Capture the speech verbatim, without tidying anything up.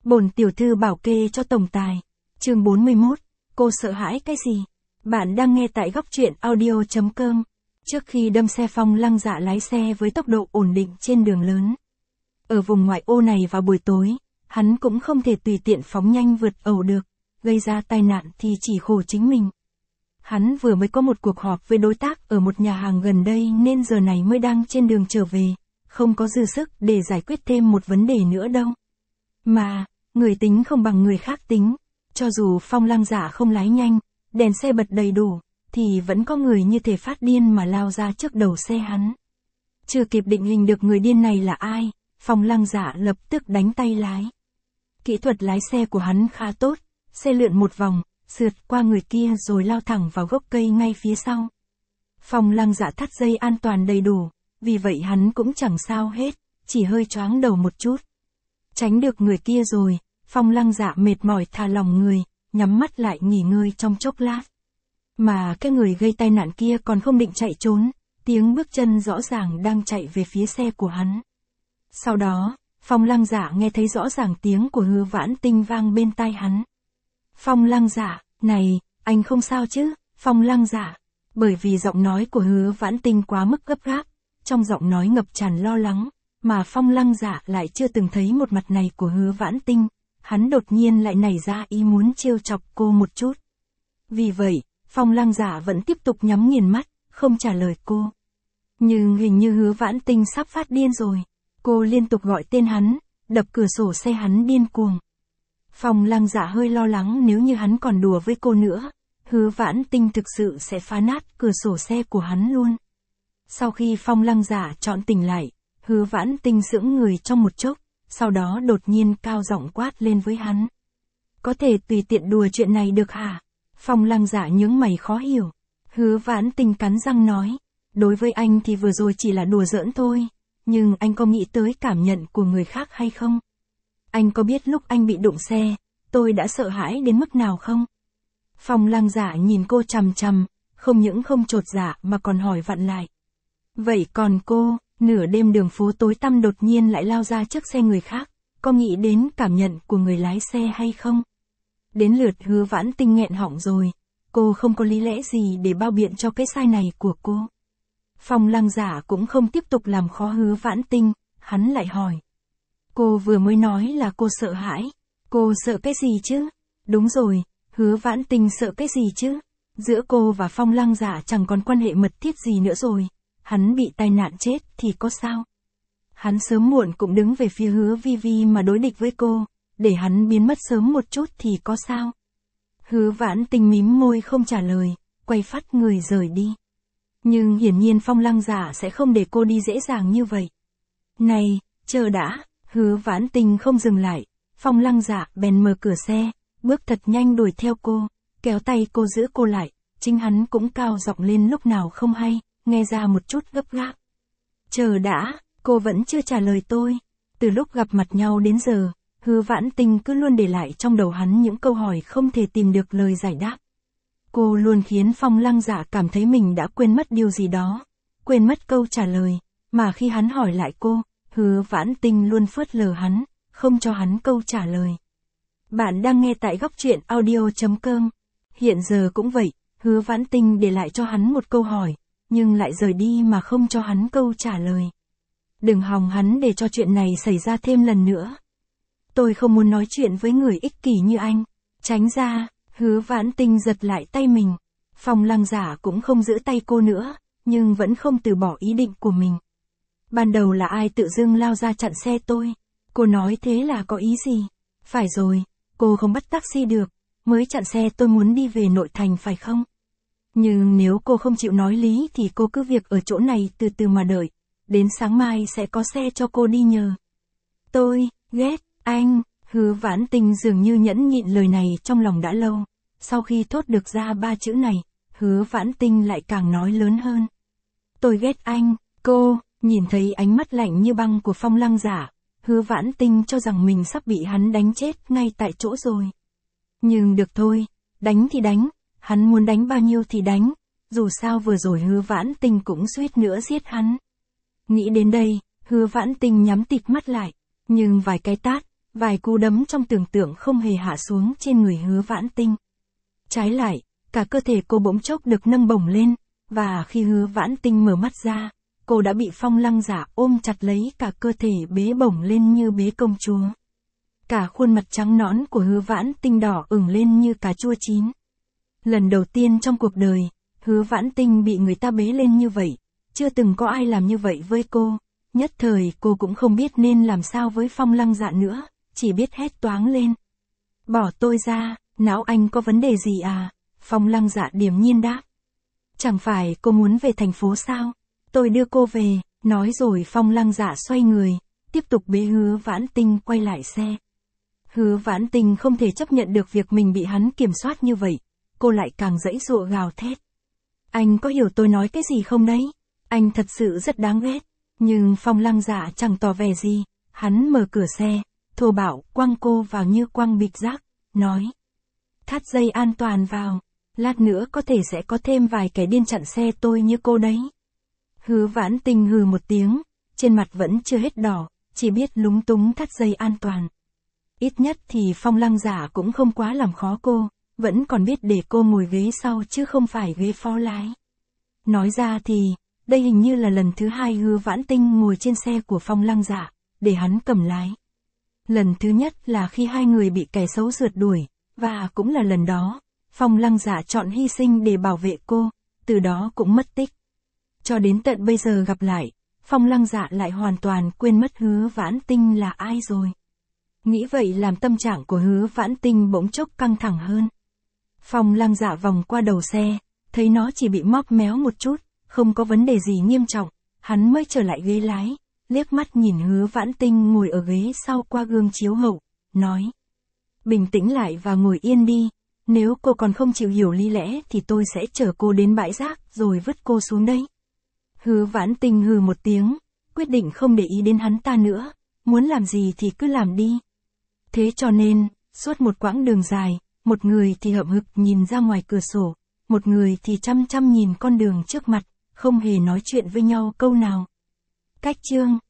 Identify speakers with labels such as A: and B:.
A: Bổn tiểu thư bảo kê cho tổng tài. Chương bốn mươi mốt, cô sợ hãi cái gì? Bạn đang nghe tại góc truyện audio chấm com. Trước khi đâm xe, Phong Lăng Dạ lái xe với tốc độ ổn định trên đường lớn. Ở vùng ngoại ô này vào buổi tối, hắn cũng không thể tùy tiện phóng nhanh vượt ẩu được, gây ra tai nạn thì chỉ khổ chính mình. Hắn vừa mới có một cuộc họp với đối tác ở một nhà hàng gần đây nên giờ này mới đang trên đường trở về, không có dư sức để giải quyết thêm một vấn đề nữa đâu. Mà, người tính không bằng người khác tính, cho dù Phong Lăng Dạ không lái nhanh, đèn xe bật đầy đủ, thì vẫn có người như thể phát điên mà lao ra trước đầu xe hắn. Chưa kịp định hình được người điên này là ai, Phong Lăng Dạ lập tức đánh tay lái. Kỹ thuật lái xe của hắn khá tốt, xe lượn một vòng, sượt qua người kia rồi lao thẳng vào gốc cây ngay phía sau. Phong Lăng Dạ thắt dây an toàn đầy đủ, vì vậy hắn cũng chẳng sao hết, chỉ hơi choáng đầu một chút. Tránh được người kia rồi, Phong Lăng Dạ mệt mỏi thả lỏng người, nhắm mắt lại nghỉ ngơi trong chốc lát. Mà cái người gây tai nạn kia còn không định chạy trốn, tiếng bước chân rõ ràng đang chạy về phía xe của hắn. Sau đó, Phong Lăng Dạ nghe thấy rõ ràng tiếng của Hứa Vãn Tinh vang bên tai hắn. Phong Lăng Dạ, này, anh không sao chứ? Phong Lăng Dạ. Bởi vì giọng nói của Hứa Vãn Tinh quá mức gấp gáp, trong giọng nói ngập tràn lo lắng, mà Phong Lăng Dạ lại chưa từng thấy một mặt này của Hứa Vãn Tinh, hắn đột nhiên lại nảy ra ý muốn trêu chọc cô một chút. Vì vậy, Phong Lăng Dạ vẫn tiếp tục nhắm nghiền mắt, không trả lời cô. Nhưng hình như Hứa Vãn Tinh sắp phát điên rồi, cô liên tục gọi tên hắn, đập cửa sổ xe hắn điên cuồng. Phong Lăng Dạ hơi lo lắng nếu như hắn còn đùa với cô nữa, Hứa Vãn Tinh thực sự sẽ phá nát cửa sổ xe của hắn luôn. Sau khi Phong Lăng Dạ chọn tỉnh lại, Hứa Vãn Tinh sững người trong một chốc, sau đó đột nhiên cao giọng quát lên với hắn. Có thể tùy tiện đùa chuyện này được hả? Phong Lăng Dạ nhướng mày khó hiểu. Hứa Vãn Tinh cắn răng nói, đối với anh thì vừa rồi chỉ là đùa giỡn thôi, nhưng anh có nghĩ tới cảm nhận của người khác hay không? Anh có biết lúc anh bị đụng xe, tôi đã sợ hãi đến mức nào không? Phong Lăng Dạ nhìn cô chằm chằm, không những không chột dạ mà còn hỏi vặn lại. Vậy còn cô, nửa đêm đường phố tối tăm đột nhiên lại lao ra trước xe người khác, có nghĩ đến cảm nhận của người lái xe hay không? Đến lượt Hứa Vãn Tinh nghẹn họng rồi, cô không có lý lẽ gì để bao biện cho cái sai này của cô. Phong Lăng Dạ cũng không tiếp tục làm khó Hứa Vãn Tinh, hắn lại hỏi. Cô vừa mới nói là cô sợ hãi, cô sợ cái gì chứ? Đúng rồi, Hứa Vãn Tinh sợ cái gì chứ? Giữa cô và Phong Lăng Dạ chẳng còn quan hệ mật thiết gì nữa rồi, hắn bị tai nạn chết thì có sao? Hắn sớm muộn cũng đứng về phía Hứa Vi Vi mà đối địch với cô, để hắn biến mất sớm một chút thì có sao? Hứa Vãn Tinh mím môi không trả lời, quay phắt người rời đi. Nhưng hiển nhiên Phong Lăng Dạ sẽ không để cô đi dễ dàng như vậy. Này, chờ đã, Hứa Vãn Tinh không dừng lại, Phong Lăng Dạ bèn mở cửa xe, bước thật nhanh đuổi theo cô, kéo tay cô giữ cô lại, chính hắn cũng cao giọng lên lúc nào không hay, nghe ra một chút gấp gáp. Chờ đã, cô vẫn chưa trả lời tôi. Từ lúc gặp mặt nhau đến giờ, Hứa Vãn Tinh cứ luôn để lại trong đầu hắn những câu hỏi không thể tìm được lời giải đáp. Cô luôn khiến Phong Lăng Dạ cảm thấy mình đã quên mất điều gì đó, quên mất câu trả lời, mà khi hắn hỏi lại cô, Hứa Vãn Tinh luôn phớt lờ hắn, không cho hắn câu trả lời. Bạn đang nghe tại góc truyện audio chấm com. Hiện giờ cũng vậy, Hứa Vãn Tinh để lại cho hắn một câu hỏi, nhưng lại rời đi mà không cho hắn câu trả lời. Đừng hòng hắn để cho chuyện này xảy ra thêm lần nữa. Tôi không muốn nói chuyện với người ích kỷ như anh. Tránh ra, Hứa Vãn Tinh giật lại tay mình. Phong Lăng Dạ cũng không giữ tay cô nữa, nhưng vẫn không từ bỏ ý định của mình. Ban đầu là ai tự dưng lao ra chặn xe tôi? Cô nói thế là có ý gì? Phải rồi, cô không bắt taxi được, mới chặn xe tôi muốn đi về nội thành phải không? Nhưng nếu cô không chịu nói lý thì cô cứ việc ở chỗ này từ từ mà đợi, đến sáng mai sẽ có xe cho cô đi nhờ. Tôi, ghét, anh, Hứa Vãn Tinh dường như nhẫn nhịn lời này trong lòng đã lâu, sau khi thốt được ra ba chữ này, Hứa Vãn Tinh lại càng nói lớn hơn. Tôi ghét anh, cô, nhìn thấy ánh mắt lạnh như băng của Phong Lăng Dạ, Hứa Vãn Tinh cho rằng mình sắp bị hắn đánh chết ngay tại chỗ rồi. Nhưng được thôi, đánh thì đánh. Hắn muốn đánh bao nhiêu thì đánh, dù sao vừa rồi Hứa Vãn Tinh cũng suýt nữa giết hắn. Nghĩ đến đây, Hứa Vãn Tinh nhắm tịt mắt lại, nhưng vài cái tát, Vài cú đấm trong tưởng tượng không hề hạ xuống trên người Hứa Vãn Tinh. Trái lại, cả cơ thể cô bỗng chốc được nâng bổng lên, và khi Hứa Vãn Tinh mở mắt ra, cô đã bị Phong Lăng Dạ ôm chặt lấy cả cơ thể bế bổng lên như bế công chúa. Cả khuôn mặt trắng nõn của Hứa Vãn Tinh đỏ ửng lên như cà chua chín. Lần đầu tiên trong cuộc đời, Hứa Vãn Tinh bị người ta bế lên như vậy, chưa từng có ai làm như vậy với cô, nhất thời cô cũng không biết nên làm sao với Phong Lăng Dạ nữa, chỉ biết hét toáng lên. Bỏ tôi ra, não anh có vấn đề gì à? Phong Lăng Dạ điềm nhiên đáp. Chẳng phải cô muốn về thành phố sao? Tôi đưa cô về, nói rồi Phong Lăng Dạ xoay người, tiếp tục bế Hứa Vãn Tinh quay lại xe. Hứa Vãn Tinh không thể chấp nhận được việc mình bị hắn kiểm soát như vậy, cô lại càng giãy giụa gào thét. Anh có hiểu tôi nói cái gì không đấy? Anh thật sự rất đáng ghét. Nhưng Phong Lăng Dạ chẳng tỏ vẻ gì, hắn mở cửa xe, thô bạo quăng cô vào như quăng bịch rác, nói. Thắt dây an toàn vào, lát nữa có thể sẽ có thêm vài kẻ điên chặn xe tôi như cô đấy. Hứa Vãn Tinh hừ một tiếng, trên mặt vẫn chưa hết đỏ, chỉ biết lúng túng thắt dây an toàn. Ít nhất thì Phong Lăng Dạ cũng không quá làm khó cô, vẫn còn biết để cô ngồi ghế sau chứ không phải ghế phó lái. Nói ra thì, đây hình như là lần thứ hai Hứa Vãn Tinh ngồi trên xe của Phong Lăng Dạ, để hắn cầm lái. Lần thứ nhất là khi hai người bị kẻ xấu rượt đuổi, và cũng là lần đó, Phong Lăng Dạ chọn hy sinh để bảo vệ cô, từ đó cũng mất tích. Cho đến tận bây giờ gặp lại, Phong Lăng Dạ lại hoàn toàn quên mất Hứa Vãn Tinh là ai rồi. Nghĩ vậy làm tâm trạng của Hứa Vãn Tinh bỗng chốc căng thẳng hơn. Phong Lăng Dạ vòng qua đầu xe, thấy nó chỉ bị móp méo một chút, không có vấn đề gì nghiêm trọng, hắn mới trở lại ghế lái, liếc mắt nhìn Hứa Vãn Tinh ngồi ở ghế sau qua gương chiếu hậu, nói. Bình tĩnh lại và ngồi yên đi, nếu cô còn không chịu hiểu lý lẽ thì tôi sẽ chở cô đến bãi rác rồi vứt cô xuống đấy. Hứa Vãn Tinh hừ một tiếng, quyết định không để ý đến hắn ta nữa, muốn làm gì thì cứ làm đi. Thế cho nên, suốt một quãng đường dài, một người thì hậm hực nhìn ra ngoài cửa sổ, một người thì chăm chăm nhìn con đường trước mặt, không hề nói chuyện với nhau câu nào. Cách chương